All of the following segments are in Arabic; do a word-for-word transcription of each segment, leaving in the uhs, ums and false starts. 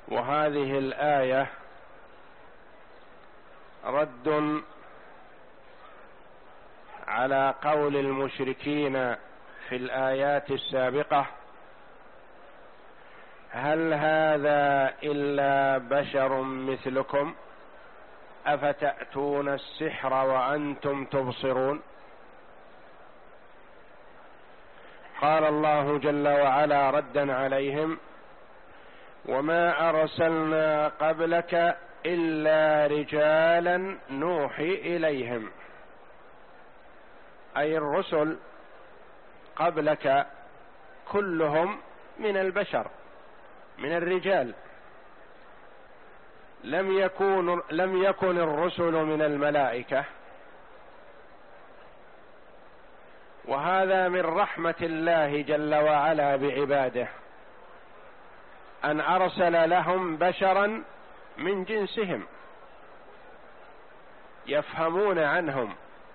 وهذه الآية رد على قول المشركين في الآيات السابقة: هل هذا إلا بشر مثلكم أفتأتون السحر وأنتم تبصرون. قال الله جل وعلا ردا عليهم: وما أرسلنا قبلك إلا رجالا نوحي إليهم، أي الرسل قبلك كلهم من البشر، من الرجال، لم يكون لم يكن الرسل من الملائكة. وهذا من رحمة الله جل وعلا بعباده أن أرسل لهم بشرا من جنسهم يفهمون عنهم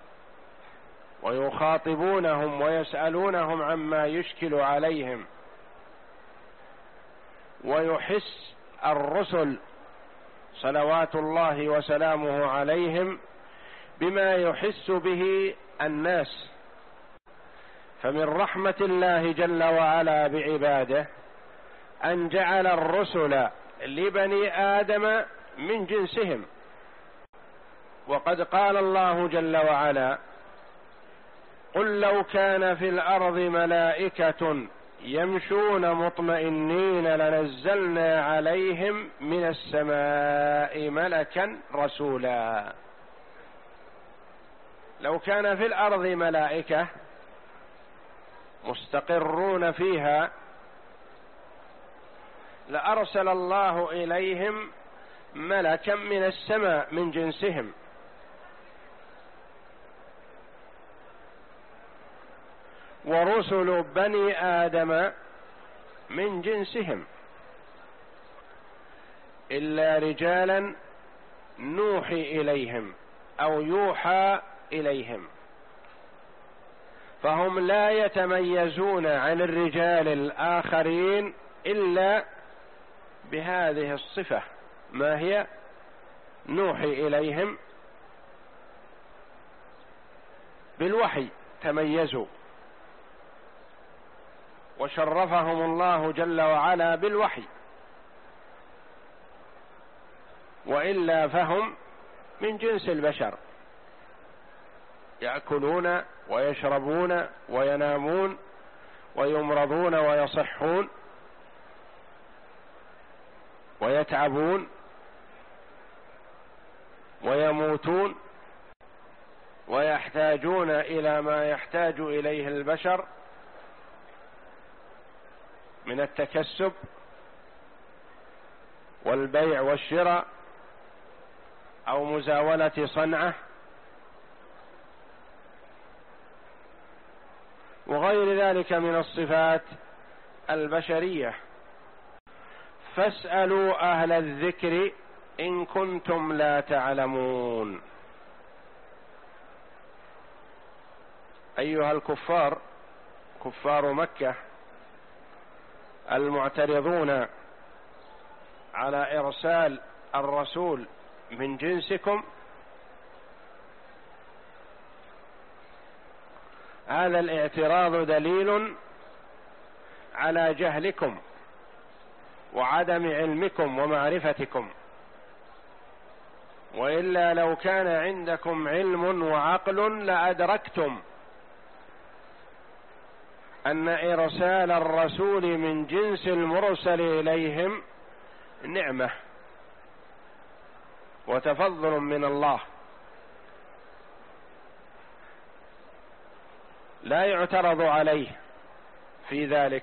ويخاطبونهم ويسألونهم عما يشكل عليهم، ويحس الرسل صلوات الله وسلامه عليهم بما يحس به الناس. فمن رحمة الله جل وعلا بعباده أن جعل الرسل لبني آدم من جنسهم. وقد قال الله جل وعلا: قل لو كان في الأرض ملائكة يمشون مطمئنين لنزلنا عليهم من السماء ملكا رسولا. لو كان في الأرض ملائكة مستقرون فيها لأرسل الله إليهم ملكا من السماء من جنسهم. ورسل بني آدم من جنسهم إلا رجالا نوحي إليهم أو يوحى إليهم، فهم لا يتميزون عن الرجال الآخرين إلا بهذه الصفة. ما هي؟ نوحي إليهم بالوحي، تميزوا وشرفهم الله جل وعلا بالوحي، وإلا فهم من جنس البشر، يأكلون ويشربون وينامون ويمرضون ويصحون ويتعبون ويموتون ويحتاجون إلى ما يحتاج إليه البشر من التكسب والبيع والشراء أو مزاولة صنعة وغير ذلك من الصفات البشرية. فاسألوا أهل الذكر إن كنتم لا تعلمون. أيها الكفار، كفار مكة المعترضون على إرسال الرسول من جنسكم، هذا الاعتراض دليل على جهلكم وعدم علمكم ومعرفتكم، وإلا لو كان عندكم علم وعقل لأدركتم أن إرسال الرسول من جنس المرسل إليهم نعمة وتفضل من الله، لا يعترض عليه في ذلك.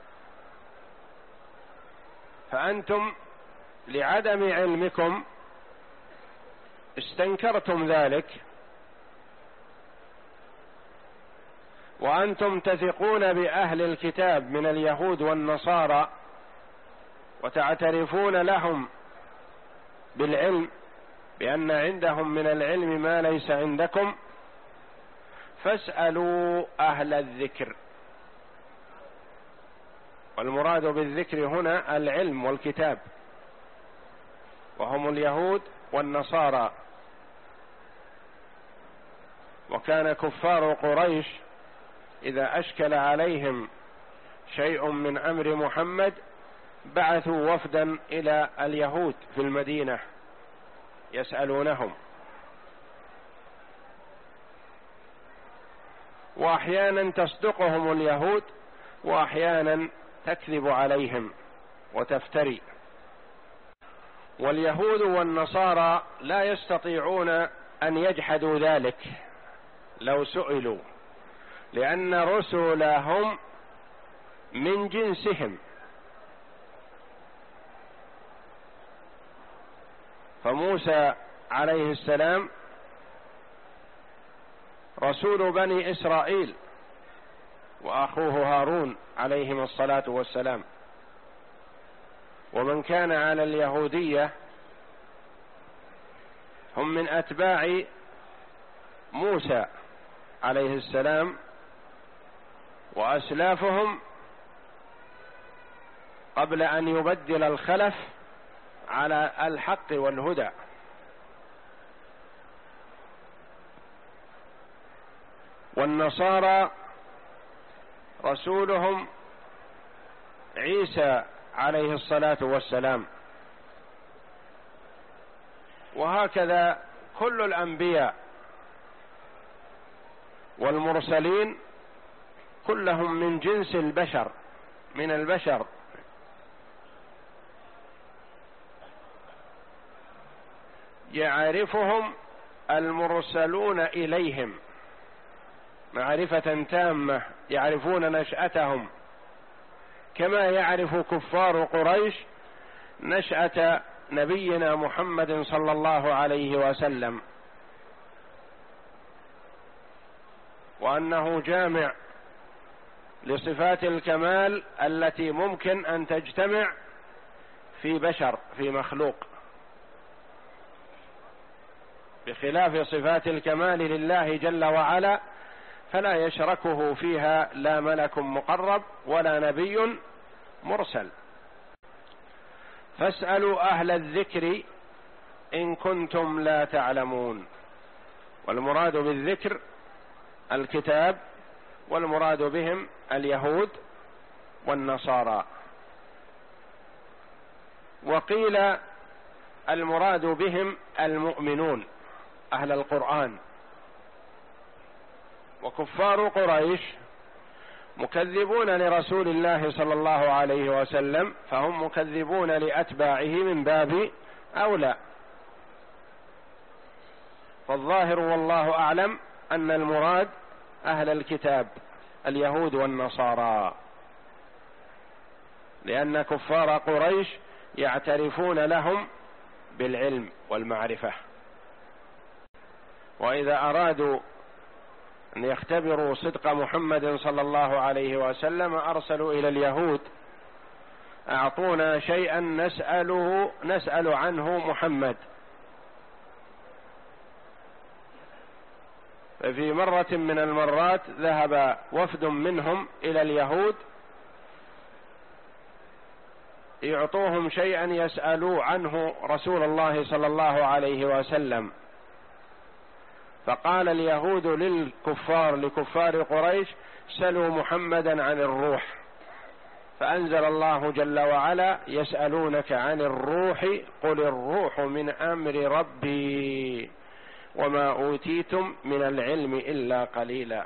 فأنتم لعدم علمكم استنكرتم ذلك، وأنتم تثقون بأهل الكتاب من اليهود والنصارى وتعترفون لهم بالعلم بأن عندهم من العلم ما ليس عندكم. فاسألوا أهل الذكر، والمراد بالذكر هنا العلم والكتاب، وهم اليهود والنصارى. وكان كفار قريش إذا أشكل عليهم شيء من أمر محمد بعثوا وفدا إلى اليهود في المدينة يسألونهم، وأحيانا تصدقهم اليهود وأحيانا تكذب عليهم وتفتري. واليهود والنصارى لا يستطيعون أن يجحدوا ذلك لو سئلوا، لأن رسلهم من جنسهم، فموسى عليه السلام رسول بني إسرائيل، وأخوه هارون عليهم الصلاة والسلام. ومن كان على اليهودية هم من أتباع موسى عليه السلام، وأسلافهم قبل أن يبدل الخلف على الحق والهدى. والنصارى رسولهم عيسى عليه الصلاة والسلام. وهكذا كل الأنبياء والمرسلين كلهم من جنس البشر، من البشر. يعرفهم المرسلون إليهم معرفة تامة، يعرفون نشأتهم كما يعرف كفار قريش نشأة نبينا محمد صلى الله عليه وسلم، وأنه جامع لصفات الكمال التي ممكن أن تجتمع في بشر، في مخلوق، بخلاف صفات الكمال لله جل وعلا فلا يشركه فيها لا ملك مقرب ولا نبي مرسل. فاسألوا أهل الذكر إن كنتم لا تعلمون. والمراد بالذكر الكتاب، والمراد بهم اليهود والنصارى. وقيل المراد بهم المؤمنون أهل القرآن. وكفار قريش مكذبون لرسول الله صلى الله عليه وسلم، فهم مكذبون لأتباعه من باب أولى. فالظاهر والله أعلم أن المراد أهل الكتاب اليهود والنصارى، لأن كفار قريش يعترفون لهم بالعلم والمعرفة. وإذا أرادوا أن يختبروا صدق محمد صلى الله عليه وسلم أرسلوا إلى اليهود: أعطونا شيئا نسأله نسأل عنه محمد. ففي مرة من المرات ذهب وفد منهم إلى اليهود يعطوهم شيئا يسألوا عنه رسول الله صلى الله عليه وسلم، فقال اليهود للكفار لكفار قريش: سلوا محمدا عن الروح. فأنزل الله جل وعلا: يسألونك عن الروح قل الروح من أمر ربي وما أوتيتم من العلم إلا قليلا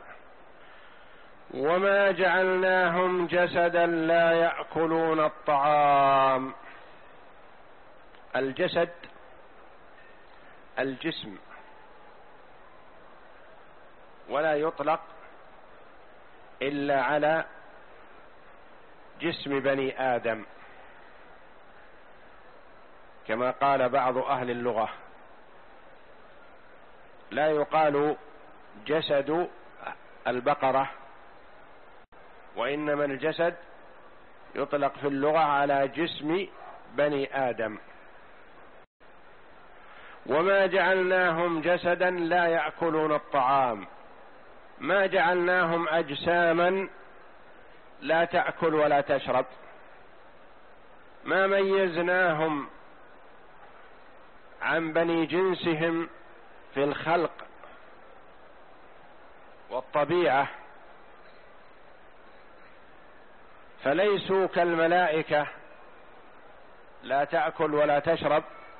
وما جعلناهم جسدا لا يأكلون الطعام. الجسد الجسم، ولا يطلق إلا على جسم بني آدم، كما قال بعض أهل اللغة. لا يقال جسد البقرة، وإنما الجسد يطلق في اللغة على جسم بني آدم. وما جعلناهم جسدا لا يأكلون الطعام، ما جعلناهم أجساما لا تأكل ولا تشرب، ما ميزناهم عن بني جنسهم في الخلق والطبيعة، فليسوا كالملائكة لا تأكل ولا تشرب،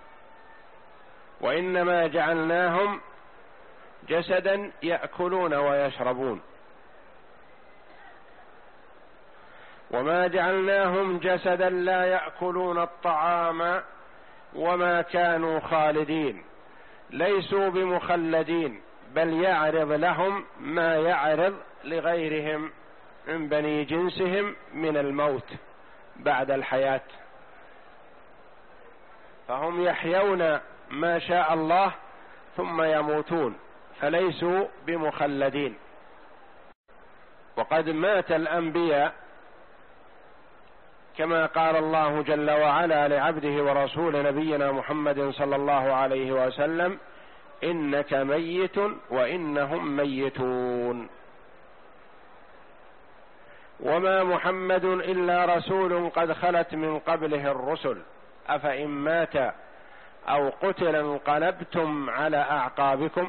وإنما جعلناهم جسدا يأكلون ويشربون، وما جعلناهم جسدا لا يأكلون الطعام وما كانوا خالدين، ليسوا بمخلدين، بل يعرض لهم ما يعرض لغيرهم من بني جنسهم من الموت بعد الحياة، فهم يحيون ما شاء الله ثم يموتون، فليسوا بمخلدين. وقد مات الأنبياء كما قال الله جل وعلا لعبده ورسول نبينا محمد صلى الله عليه وسلم: إنك ميت وإنهم ميتون. وما محمد إلا رسول قد خلت من قبله الرسل أفإن مات أو قتل انقلبتم على أعقابكم.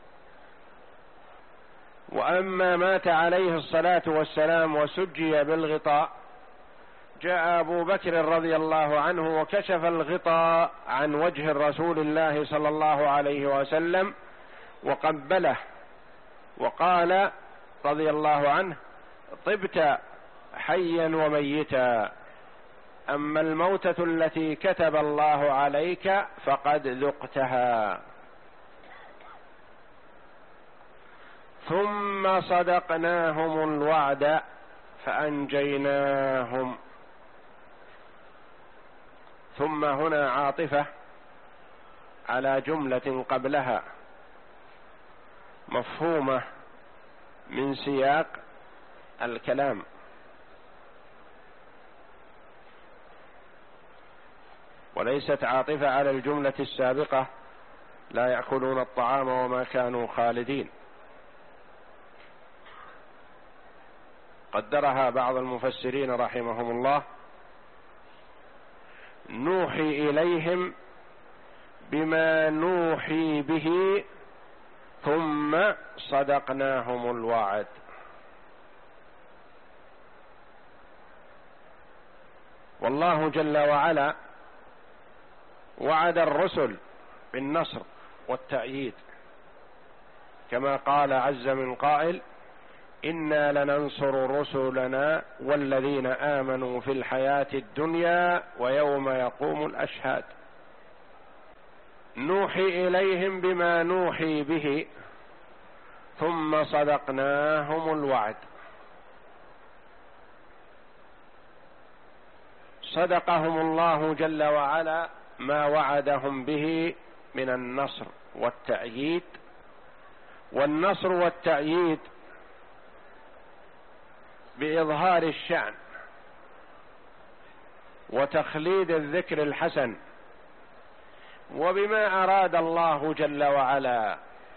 وأما مات عليه الصلاة والسلام وسجي بالغطاء، جاء أبو بكر رضي الله عنه وكشف الغطاء عن وجه الرسول الله صلى الله عليه وسلم وقبله وقال رضي الله عنه: طبت حيا وميتا، أما الموتة التي كتب الله عليك فقد ذقتها. ثم صدقناهم الوعد فأنجيناهم. ثم هنا عاطفة على جملة قبلها مفهومة من سياق الكلام، وليست عاطفة على الجملة السابقة: لا يأكلون الطعام وما كانوا خالدين. قدرها بعض المفسرين رحمهم الله: نوحي إليهم بما نوحي به ثم صدقناهم الوعد. والله جل وعلا وعد الرسل بالنصر والتأييد، كما قال عز من قائل: إنا لننصر رسلنا والذين آمنوا في الحياة الدنيا ويوم يقوم الأشهاد. نوحي إليهم بما نوحي به ثم صدقناهم الوعد. صدقهم الله جل وعلا ما وعدهم به من النصر والتأييد. والنصر والتأييد بإظهار الشأن وتخليد الذكر الحسن، وبما أراد الله جل وعلا.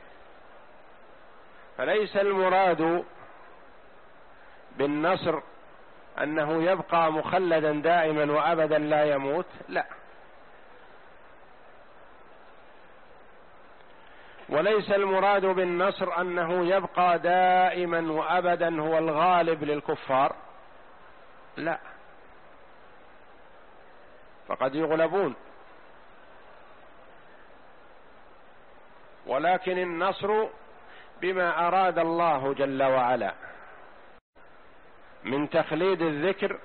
فليس المراد بالنصر أنه يبقى مخلدا دائما وأبدا لا يموت، لا. وليس المراد بالنصر أنه يبقى دائما وأبدا هو الغالب للكفار، لا، فقد يغلبون. ولكن النصر بما أراد الله جل وعلا من تخليد الذكر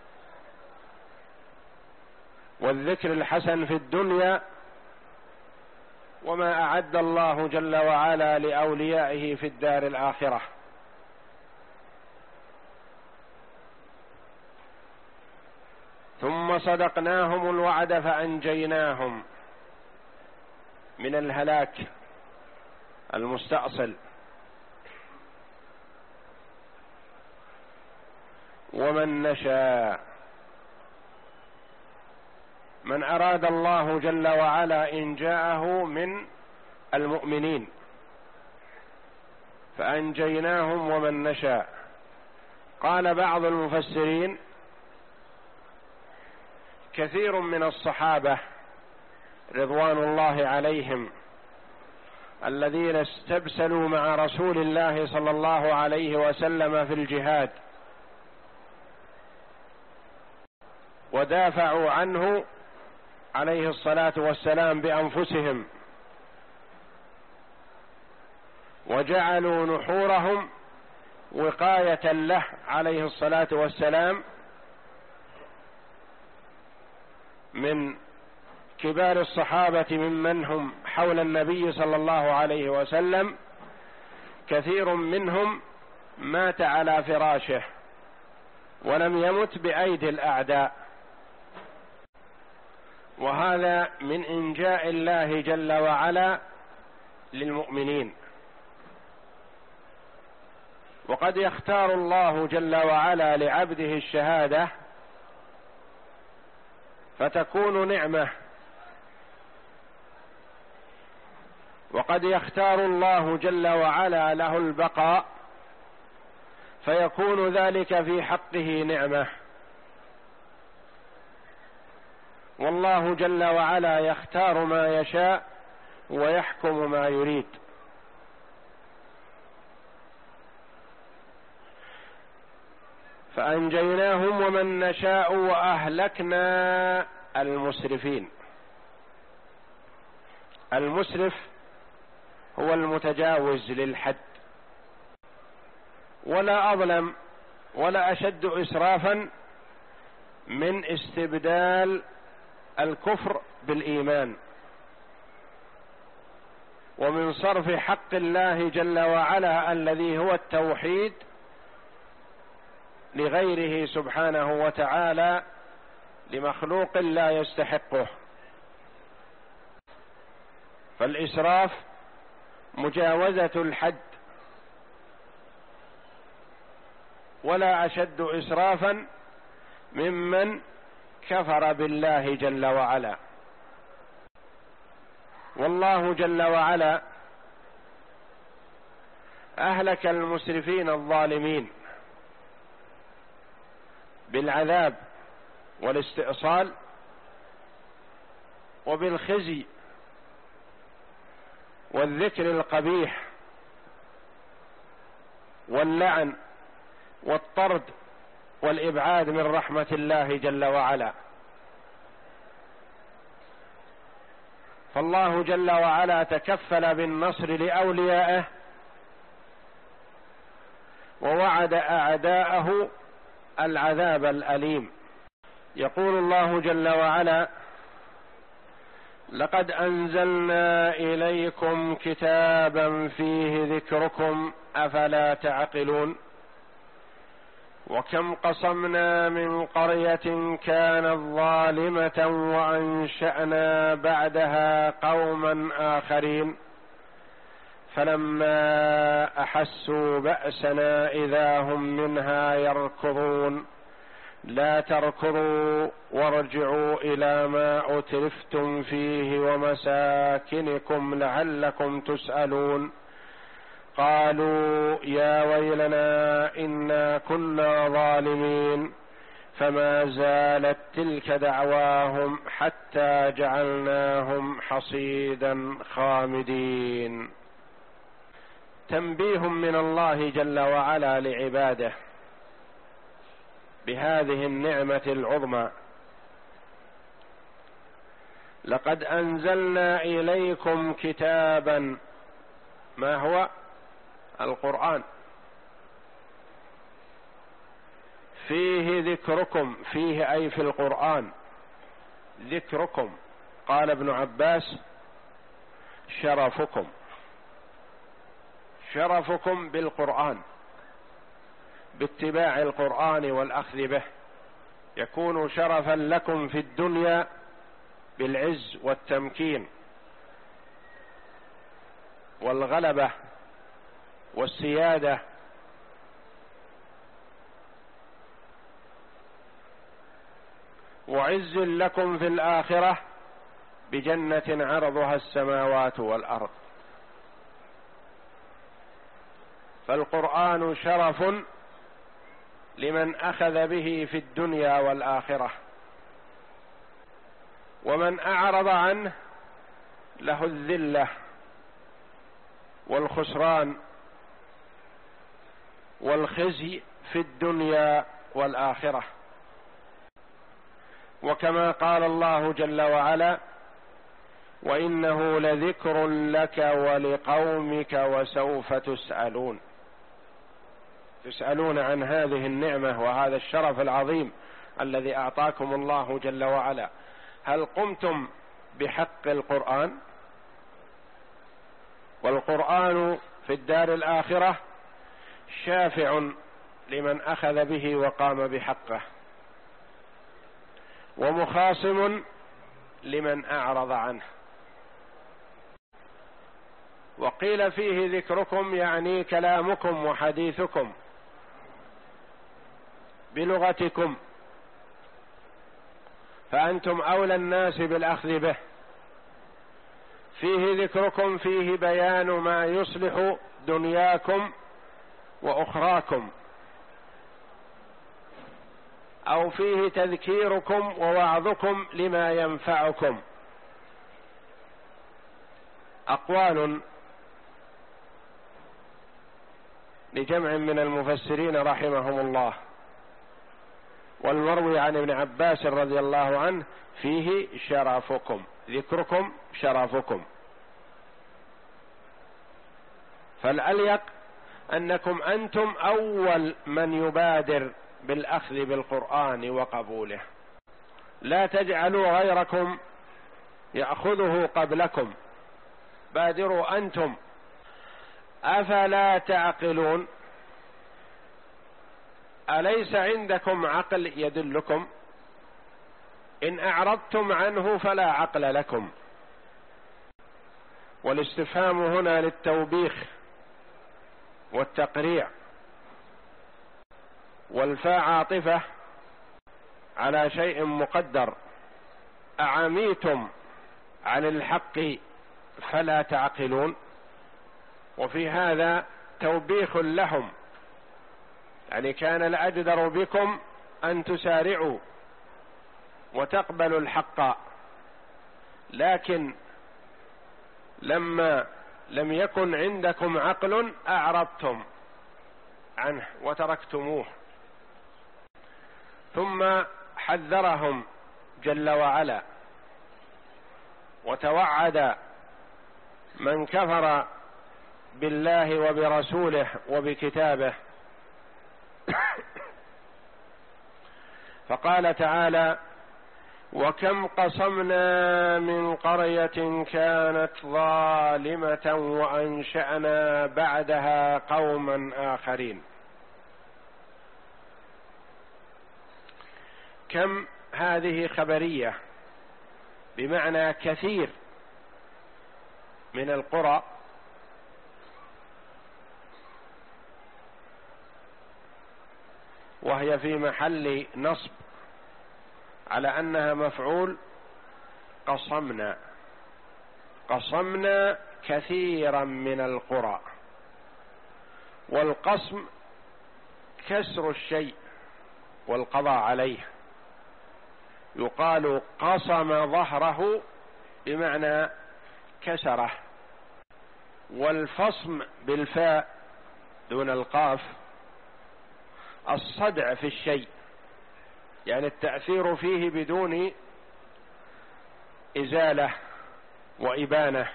والذكر الحسن في الدنيا، وما أعد الله جل وعلا لأوليائه في الدار الآخرة. ثم صدقناهم الوعد فأنجيناهم من الهلاك المستأصل. ومن نشاء، من أراد الله جل وعلا إنجاءه من المؤمنين فأنجيناهم ومن نشاء. قال بعض المفسرين: كثير من الصحابة رضوان الله عليهم الذين استبسلوا مع رسول الله صلى الله عليه وسلم في الجهاد ودافعوا عنه عليه الصلاة والسلام بأنفسهم، وجعلوا نحورهم وقاية له عليه الصلاة والسلام من كبار الصحابة ممن هم حول النبي صلى الله عليه وسلم. كثير منهم مات على فراشه ولم يمت بأيدي الأعداء، وهذا من إنجاء الله جل وعلا للمؤمنين. وقد يختار الله جل وعلا لعبده الشهادة فتكون نعمة، وقد يختار الله جل وعلا له البقاء فيكون ذلك في حقه نعمة. والله جل وعلا يختار ما يشاء ويحكم ما يريد. فأنجيناهم ومن نشاء وأهلكنا المسرفين. المسرف هو المتجاوز للحد، ولا أظلم ولا أشد إسرافا من استبدال الكفر بالإيمان، ومن صرف حق الله جل وعلا الذي هو التوحيد لغيره سبحانه وتعالى لمخلوق لا يستحقه. فالإسراف مجاوزة الحد، ولا أشد إسرافا ممن كفر بالله جل وعلا. والله جل وعلا أهلك المسرفين الظالمين بالعذاب والاستئصال وبالخزي والذكر القبيح واللعن والطرد والإبعاد من رحمة الله جل وعلا. فالله جل وعلا تكفل بالنصر لأوليائه ووعد أعداءه العذاب الأليم. يقول الله جل وعلا: لقد أنزلنا إليكم كتابا فيه ذكركم أفلا تعقلون وكم قصمنا من قرية كانت ظالمة وأنشأنا بعدها قوما آخرين فلما أحسوا بأسنا إذا هم منها يركضون لا تركضوا وارجعوا إلى ما أترفتم فيه ومساكنكم لعلكم تسألون قالوا يا ويلنا إنا كنا ظالمين فما زالت تلك دعواهم حتى جعلناهم حصيدا خامدين. تنبيه من الله جل وعلا لعباده بهذه النعمة العظمى. لقد أنزلنا إليكم كتابا، ما هو؟ القرآن، فيه ذكركم، فيه أي في القرآن ذكركم. قال ابن عباس: شرفكم، شرفكم بالقرآن، باتباع القرآن والأخذ به، يكون شرفا لكم في الدنيا بالعز والتمكين والغلبة والسيادة، وعز لكم في الآخرة بجنة عرضها السماوات والأرض. فالقرآن شرف لمن أخذ به في الدنيا والآخرة، ومن أعرض عنه له الذلة والخسران والخزي في الدنيا والآخرة. وكما قال الله جل وعلا: وإنه لذكر لك ولقومك وسوف تسألون. تسألون عن هذه النعمة وهذا الشرف العظيم الذي أعطاكم الله جل وعلا. هل قمتم بحق القرآن؟ والقرآن في الدار الآخرة شافع لمن أخذ به وقام بحقه، ومخاصم لمن أعرض عنه. وقيل فيه ذكركم يعني كلامكم وحديثكم بلغتكم، فأنتم أولى الناس بالأخذ به. فيه ذكركم، فيه بيان ما يصلح دنياكم وأخراكم، أو فيه تذكيركم ووعظكم لما ينفعكم. أقوال لجمع من المفسرين رحمهم الله. والمروي عن ابن عباس رضي الله عنه: فيه شرفكم، ذكركم شرفكم. فالأليق أنكم أنتم أول من يبادر بالأخذ بالقرآن وقبوله، لا تجعلوا غيركم يأخذه قبلكم، بادروا أنتم. أفلا تعقلون؟ أليس عندكم عقل يدلكم؟ إن أعرضتم عنه فلا عقل لكم. والاستفهام هنا للتوبيخ والتقريع، والفاء عاطفة على شيء مقدر. أعميتم عن الحق فلا تعقلون؟ وفي هذا توبيخ لهم، يعني كان الأجدر بكم أن تسارعوا وتقبلوا الحق، لكن لما لم يكن عندكم عقل أعرضتم عنه وتركتموه. ثم حذرهم جل وعلا وتوعد من كفر بالله وبرسوله وبكتابه، فقال تعالى: وكم قصمنا من قرية كانت ظالمة وأنشأنا بعدها قوما آخرين. كم هذه خبرية بمعنى كثير من القرى، وهي في محل نصب على أنها مفعول قصمنا. قصمنا كثيرا من القرى، والقصم كسر الشيء والقضاء عليه. يقال قصم ظهره بمعنى كسره. والفصم بالفاء دون القاف الصدع في الشيء، يعني التأثير فيه بدون إزالة وإبانة.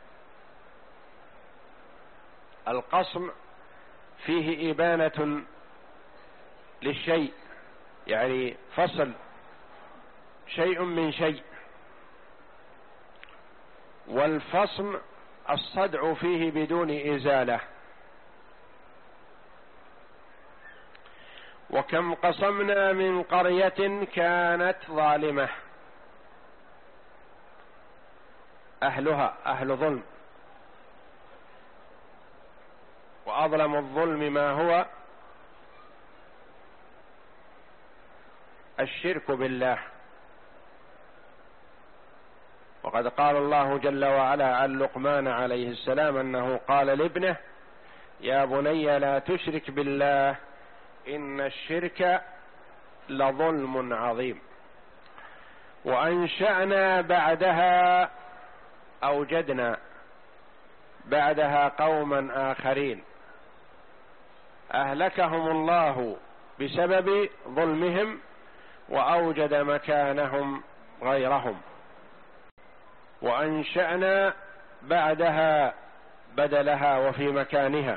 القصم فيه إبانة للشيء، يعني فصل شيء من شيء. والفصم الصدع فيه بدون إزالة. وكم قصمنا من قرية كانت ظالمة، أهلها أهل ظلم، وأظلم الظلم ما هو الشرك بالله. وقد قال الله جل وعلا عن لقمان عليه السلام أنه قال لابنه: يا بني لا تشرك بالله إن الشرك لظلم عظيم. وأنشأنا بعدها أوجدنا بعدها قوما آخرين أهلكهم الله بسبب ظلمهم وأوجد مكانهم غيرهم، وأنشأنا بعدها بدلها وفي مكانها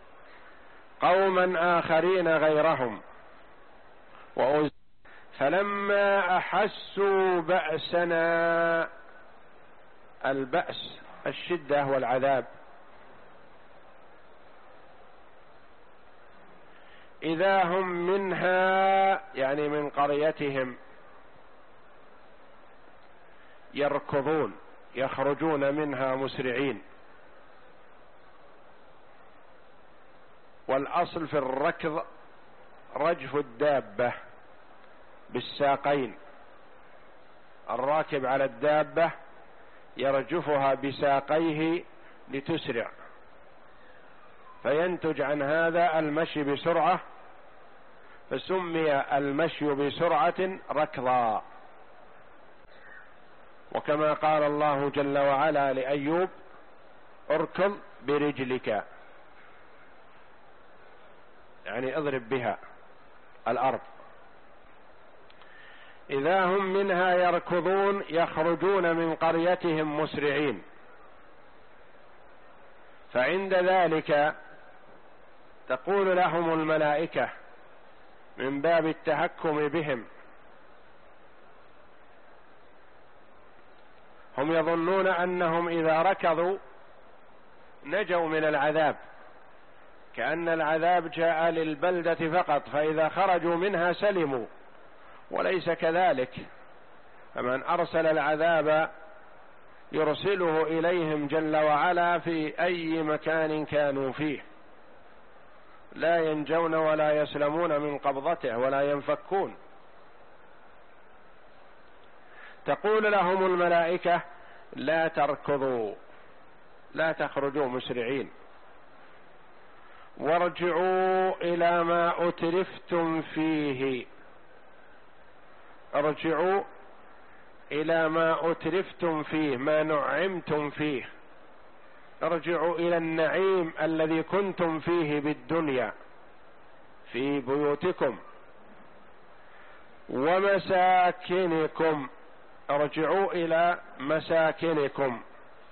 قوما آخرين غيرهم وأز... فلما أحسوا بأسنا، البأس الشدة والعذاب، إذا هم منها يعني من قريتهم يركضون، يخرجون منها مسرعين. والأصل في الركض رجف الدابة بالساقين، الراكب على الدابة يرجفها بساقيه لتسرع، فينتج عن هذا المشي بسرعة، فسمي المشي بسرعة ركضا. وكما قال الله جل وعلا لأيوب: اركض برجلك، يعني اضرب بها الأرض. إذا هم منها يركضون، يخرجون من قريتهم مسرعين. فعند ذلك تقول لهم الملائكة من باب التحكم بهم، هم يظنون أنهم إذا ركضوا نجوا من العذاب، كأن العذاب جاء للبلدة فقط، فإذا خرجوا منها سلموا، وليس كذلك. فمن أرسل العذاب يرسله إليهم جل وعلا في أي مكان كانوا فيه، لا ينجون ولا يسلمون من قبضته ولا ينفكون. تقول لهم الملائكة: لا تركضوا، لا تخرجوا مسرعين، وارجعوا إلى ما أترفتم فيه، ارجعوا إلى ما أترفتم فيه، ما نعمتم فيه، ارجعوا إلى النعيم الذي كنتم فيه بالدنيا في بيوتكم ومساكنكم، ارجعوا إلى مساكنكم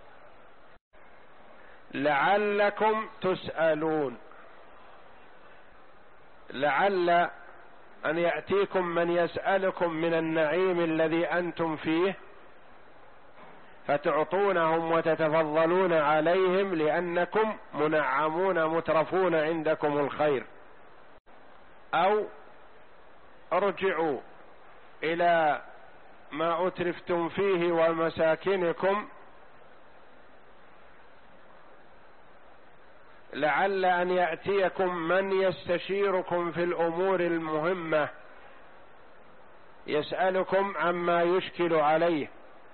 لعلكم تسألون. لعل أن يأتيكم من يسألكم من النعيم الذي أنتم فيه فتعطونهم وتتفضلون عليهم، لأنكم منعمون مترفون عندكم الخير. أو ارجعوا إلى ما أترفتم فيه ومساكنكم لعل أن يأتيكم من يستشيركم في الأمور المهمة، يسألكم عما يشكل عليه،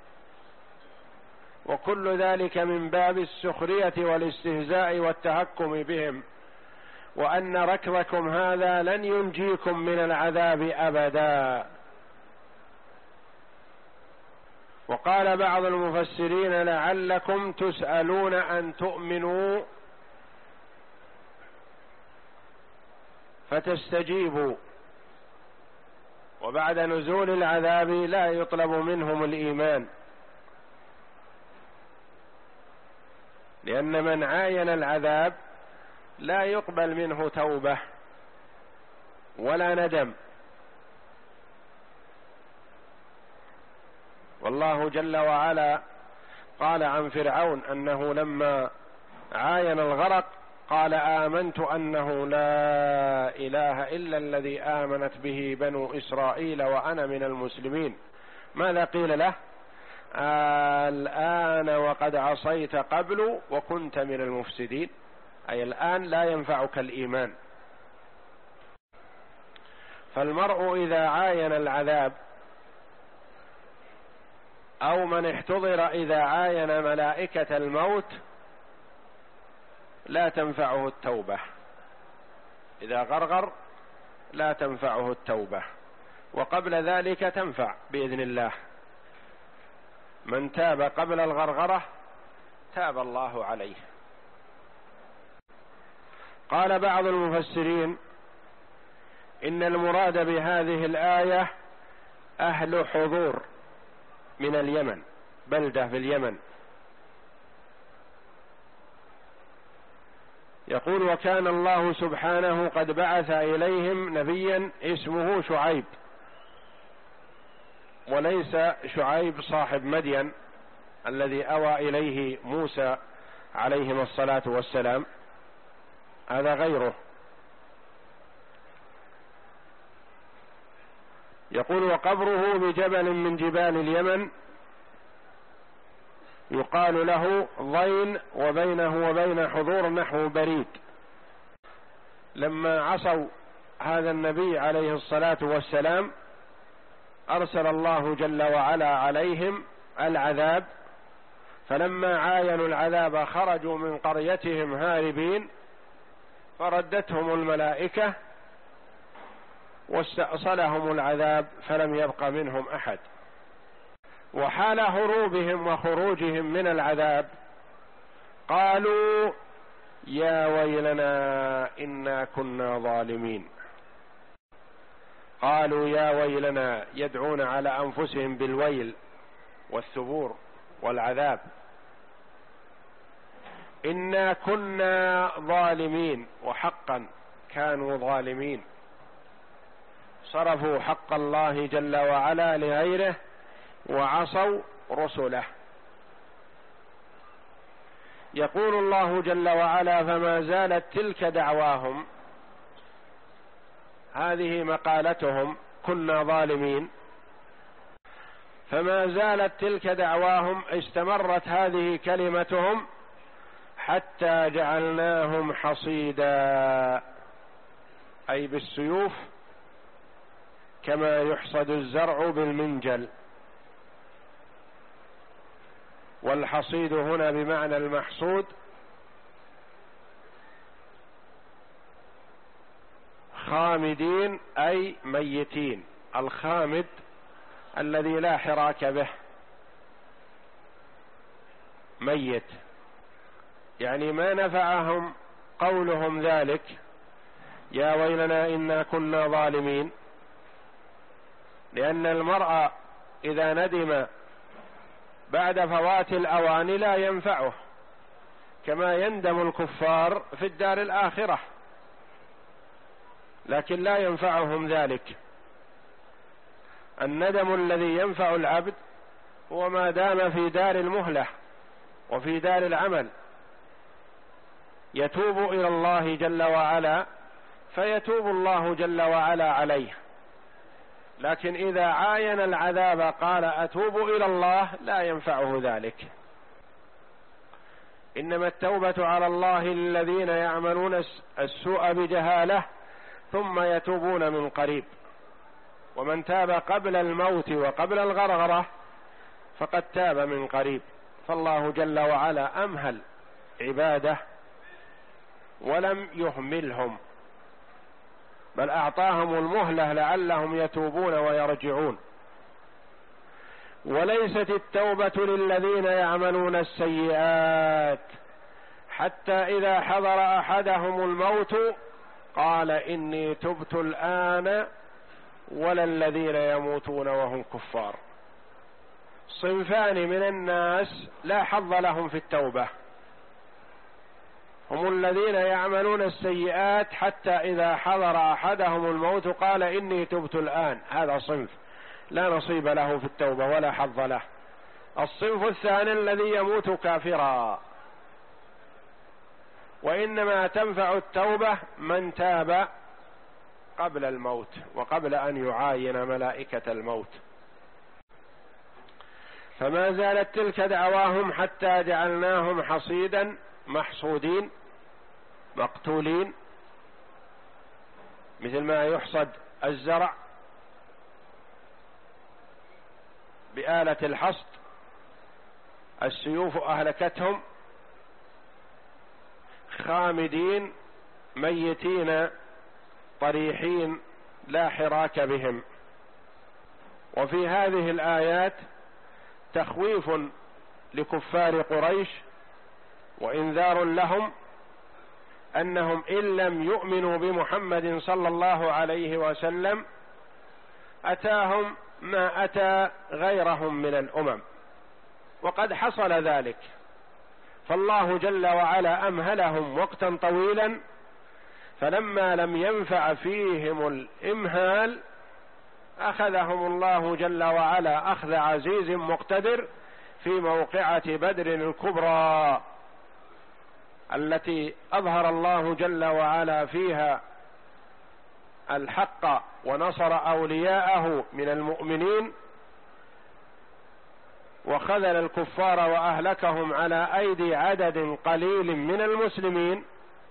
وكل ذلك من باب السخرية والاستهزاء والتهكم بهم، وأن ركضكم هذا لن ينجيكم من العذاب أبدا. وقال بعض المفسرين: لعلكم تسألون أن تؤمنوا فتستجيبوا، وبعد نزول العذاب لا يطلب منهم الإيمان، لأن من عاين العذاب لا يقبل منه توبة ولا ندم. والله جل وعلا قال عن فرعون أنه لما عاين الغرق قال: آمنت أنه لا إله إلا الذي آمنت به بنو إسرائيل وأنا من المسلمين. ماذا قيل له؟ الآن وقد عصيت قبل وكنت من المفسدين، أي الآن لا ينفعك الإيمان. فالمرء إذا عاين العذاب أو من احتضر إذا عاين ملائكة الموت لا تنفعه التوبة، إذا غرغر لا تنفعه التوبة، وقبل ذلك تنفع بإذن الله. من تاب قبل الغرغرة تاب الله عليه. قال بعض المفسرين إن المراد بهذه الآية أهل حضور من اليمن، بلدة في اليمن. يقول: وكان الله سبحانه قد بعث إليهم نبيا اسمه شعيب، وليس شعيب صاحب مدين الذي أوى إليه موسى عليهما الصلاة والسلام، هذا غيره. يقول: وقبره بجبل من جبال اليمن يقال له ضين، وبينه وبين حضور نحو بريد. لما عصوا هذا النبي عليه الصلاة والسلام أرسل الله جل وعلا عليهم العذاب، فلما عاينوا العذاب خرجوا من قريتهم هاربين، فردتهم الملائكة واستأصلهم العذاب فلم يبق منهم أحد. وحال هروبهم وخروجهم من العذاب قالوا: يا ويلنا إنا كنا ظالمين. قالوا يا ويلنا، يدعون على أنفسهم بالويل والثبور والعذاب. إنا كنا ظالمين، وحقا كانوا ظالمين، صرفوا حق الله جل وعلا لغيره وعصوا رسله. يقول الله جل وعلا: فما زالت تلك دعواهم، هذه مقالتهم كنا ظالمين، فما زالت تلك دعواهم، استمرت هذه كلمتهم حتى جعلناهم حصيدا، أي بالسيوف، كما يحصد الزرع بالمنجل. والحصيد هنا بمعنى المحصود، خامدين أي ميتين. الخامد الذي لا حراك به، ميت، يعني ما نفعهم قولهم ذلك: يا ويلنا إنا كنا ظالمين، لأن المرء إذا ندم بعد فوات الأوان لا ينفعه، كما يندم الكفار في الدار الآخرة، لكن لا ينفعهم ذلك. الندم الذي ينفع العبد هو ما دام في دار المهلة وفي دار العمل، يتوب إلى الله جل وعلا فيتوب الله جل وعلا عليه. لكن إذا عاين العذاب قال أتوب إلى الله، لا ينفعه ذلك. إنما التوبة على الله للذين يعملون السوء بجهالة ثم يتوبون من قريب، ومن تاب قبل الموت وقبل الغرغرة فقد تاب من قريب. فالله جل وعلا أمهل عباده ولم يهملهم، بل أعطاهم المهلة لعلهم يتوبون ويرجعون. وليست التوبة للذين يعملون السيئات حتى إذا حضر أحدهم الموت قال إني تبت الآن، ولا الذين يموتون وهم كفار. صنفان من الناس لا حظ لهم في التوبة، هم الذين يعملون السيئات حتى إذا حضر أحدهم الموت قال إني تبت الآن، هذا صنف لا نصيب له في التوبة ولا حظ له. الصنف الثاني الذي يموت كافرا، وإنما تنفع التوبة من تاب قبل الموت وقبل أن يعاين ملائكة الموت. فما زالت تلك دعواهم حتى جعلناهم حصيدا، محصودين، مقتولين، مثل ما يحصد الزرع بآلة الحصد، السيوف أهلكتهم، خامدين ميتين طريحين لا حراك بهم. وفي هذه الآيات تخويف لكفار قريش وإنذار لهم أنهم إن لم يؤمنوا بمحمد صلى الله عليه وسلم أتاهم ما أتى غيرهم من الأمم، وقد حصل ذلك، فالله جل وعلا أمهلهم وقتا طويلا، فلما لم ينفع فيهم الإمهال أخذهم الله جل وعلا أخذ عزيز مقتدر في موقعة بدر الكبرى التي أظهر الله جل وعلا فيها الحق ونصر أولياءه من المؤمنين، وخذل الكفار وأهلكهم على أيدي عدد قليل من المسلمين،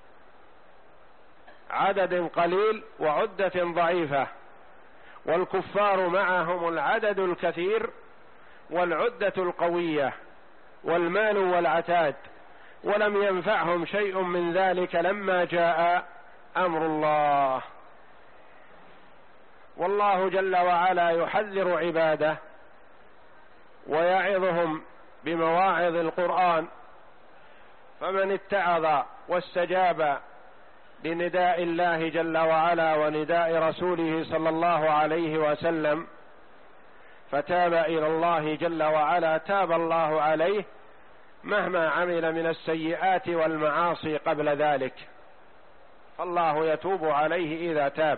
عدد قليل وعدة ضعيفة، والكفار معهم العدد الكثير والعدة القوية والمال والعتاد، ولم ينفعهم شيء من ذلك لما جاء أمر الله. والله جل وعلا يحذر عباده ويعظهم بمواعظ القرآن، فمن اتعظ واستجاب لنداء الله جل وعلا ونداء رسوله صلى الله عليه وسلم فتاب إلى الله جل وعلا تاب الله عليه مهما عمل من السيئات والمعاصي قبل ذلك، فالله يتوب عليه إذا تاب.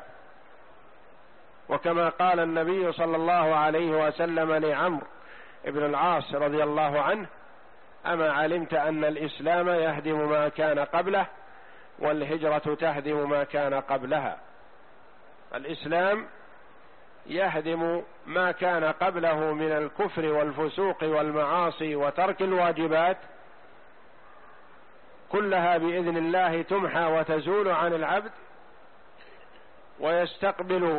وكما قال النبي صلى الله عليه وسلم لعمرو بن العاص رضي الله عنه: أما علمت أن الإسلام يهدم ما كان قبله والهجرة تهدم ما كان قبلها؟ الإسلام يهدم ما كان قبله من الكفر والفسوق والمعاصي وترك الواجبات، كلها بإذن الله تمحى وتزول عن العبد، ويستقبل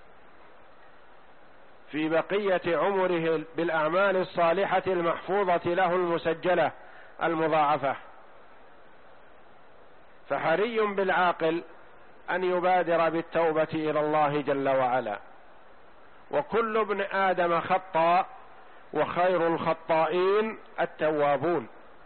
في بقية عمره بالأعمال الصالحة المحفوظة له المسجلة المضاعفة. فحري بالعاقل أن يبادر بالتوبة إلى الله جل وعلا، وكل ابن آدم خطاء وخير الخطائين التوابون.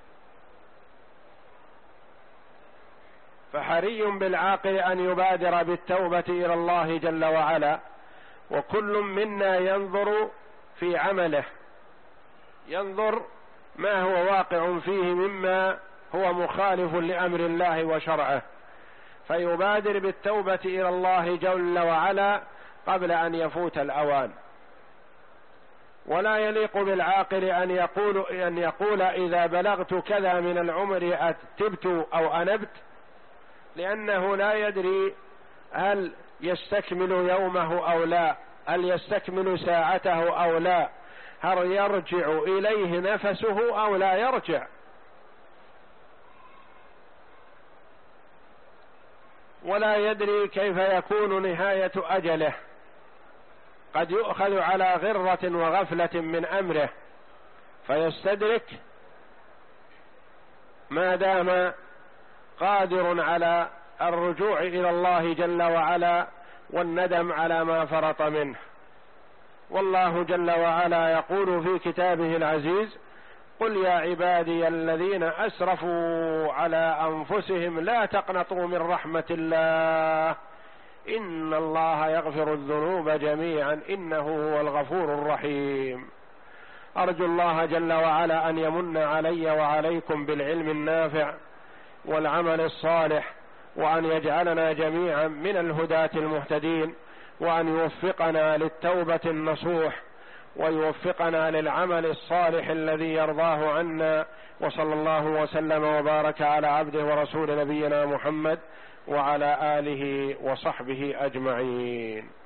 فحري بالعاقل أن يبادر بالتوبة إلى الله جل وعلا، وكل منا ينظر في عمله، ينظر ما هو واقع فيه مما هو مخالف لأمر الله وشرعه، فيبادر بالتوبة إلى الله جل وعلا قبل أن يفوت الأوان. ولا يليق بالعاقل أن يقول أن يقول إذا بلغت كذا من العمر أتبت أو أنبت، لأنه لا يدري هل يستكمل يومه أو لا، هل يستكمل ساعته أو لا، هل يرجع إليه نفسه أو لا يرجع. ولا يدري كيف يكون نهاية أجله، قد يؤخذ على غرة وغفلة من أمره فيستدرك ما دام قادر على الرجوع إلى الله جل وعلا والندم على ما فرط منه. والله جل وعلا يقول في كتابه العزيز: قل يا عبادي الذين أسرفوا على أنفسهم لا تقنطوا من رحمة الله إن الله يغفر الذنوب جميعا إنه هو الغفور الرحيم. أرجو الله جل وعلا أن يمن علي وعليكم بالعلم النافع والعمل الصالح، وأن يجعلنا جميعا من الهداة المهتدين، وأن يوفقنا للتوبة النصوح، ويوفقنا للعمل الصالح الذي يرضاه عنا. وصلى الله وسلم وبارك على عبده ورسول نبينا محمد وعلى آله وصحبه أجمعين.